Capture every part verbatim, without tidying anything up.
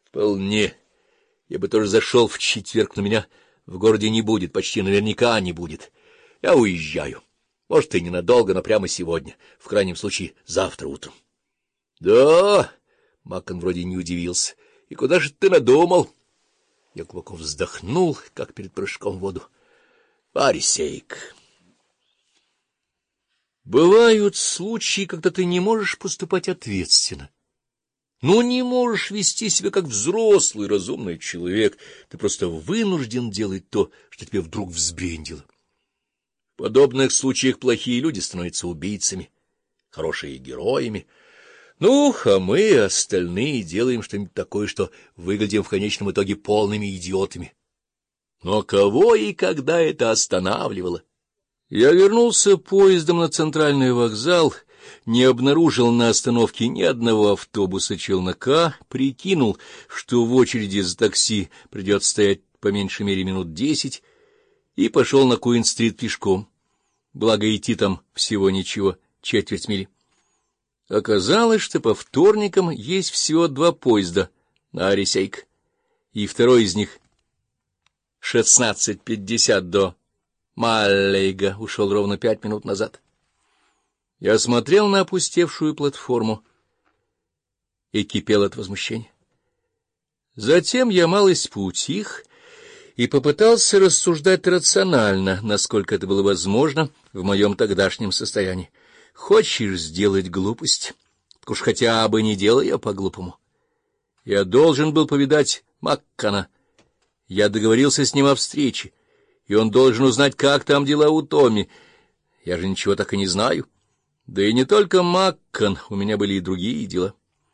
— Вполне. Я бы тоже зашел в четверг, но меня в городе не будет, почти наверняка не будет. Я уезжаю. Может, и ненадолго, но прямо сегодня, в крайнем случае, завтра утром. — Да? — Маккон вроде не удивился. — И куда же ты надумал? Я глубоко вздохнул, как перед прыжком в воду. — Варисейк. Бывают случаи, когда ты не можешь поступать ответственно. Ну, не можешь вести себя как взрослый, разумный человек. Ты просто вынужден делать то, что тебе вдруг взбрендило. В подобных случаях плохие люди становятся убийцами, хорошие — героями. Ну, а мы, остальные, делаем что-нибудь такое, что выглядим в конечном итоге полными идиотами. Но кого и когда это останавливало? Я вернулся поездом на центральный вокзал, не обнаружил на остановке ни одного автобуса челнока, прикинул, что в очереди за такси придется стоять по меньшей мере минут десять, и пошел на Куин-стрит пешком. Благо идти там всего ничего, четверть мили. Оказалось, что по вторникам есть всего два поезда на Арисейк, и второй из них шестнадцать пятьдесят до Маллейга ушел ровно пять минут назад. Я смотрел на опустевшую платформу и кипел от возмущения. Затем я малость поутих и попытался рассуждать рационально, насколько это было возможно в моем тогдашнем состоянии. Хочешь сделать глупость? Так уж хотя бы не делай ее по-глупому. Я должен был повидать Маккона. Я договорился с ним о встрече, и он должен узнать, как там дела у Томми. Я же ничего так и не знаю. Да и не только Маккон, у меня были и другие дела.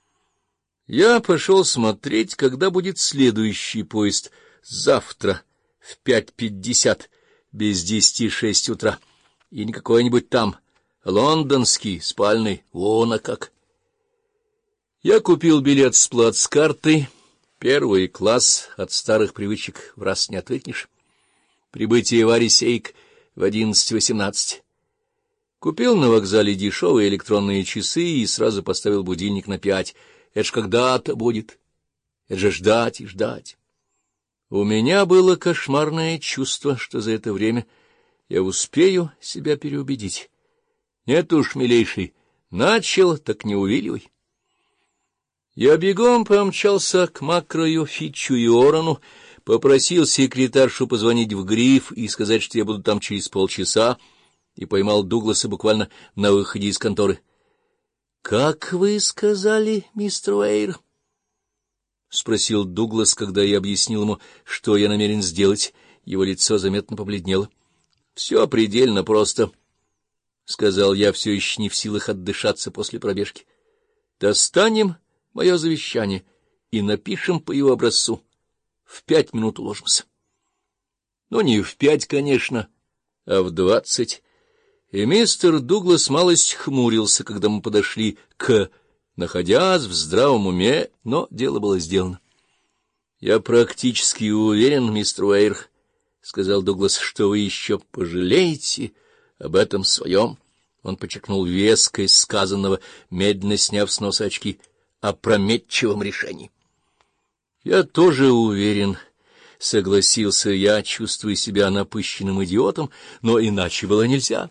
Я пошел смотреть, когда будет следующий поезд. Завтра в пять пятьдесят, без десяти шесть утра. И не какой-нибудь там лондонский, спальный, вон а как. Я купил билет с плацкартой. Первый класс, от старых привычек в раз не отвыкнешь. Прибытие в Арисейк в одиннадцать восемнадцать. Купил на вокзале дешевые электронные часы и сразу поставил будильник на пять. Это ж когда-то будет. Это же ждать и ждать. У меня было кошмарное чувство, что за это время я успею себя переубедить. Нет уж, милейший, начал, так не увиливай. Я бегом помчался к Макрою, Фитчу и Орану, попросил секретаршу позвонить в Гриф и сказать, что я буду там через полчаса, и поймал Дугласа буквально на выходе из конторы. — Как вы сказали, мистер Уэйр? — спросил Дуглас, когда я объяснил ему, что я намерен сделать. Его лицо заметно побледнело. — Все предельно просто, — сказал я, все еще не в силах отдышаться после пробежки. — Достанем мое завещание и напишем по его образцу. В пять минут уложимся. Ну, не в пять, конечно, а в двадцать. И мистер Дуглас малость хмурился, когда мы подошли к, находясь в здравом уме, но дело было сделано. — Я практически уверен, мистер Уэйр, — сказал Дуглас, — что вы еще пожалеете об этом своем. Он подчеркнул вескость сказанного, медленно сняв с носа очки, опрометчивом решении. — Я тоже уверен, — согласился я, чувствуя себя напыщенным идиотом, но иначе было нельзя.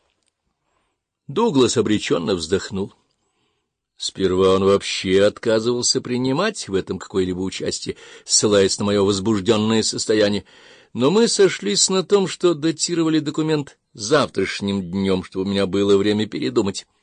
Дуглас обреченно вздохнул. Сперва он вообще отказывался принимать в этом какое-либо участие, ссылаясь на мое возбужденное состояние, но мы сошлись на том, что датировали документ завтрашним днем, чтобы у меня было время передумать.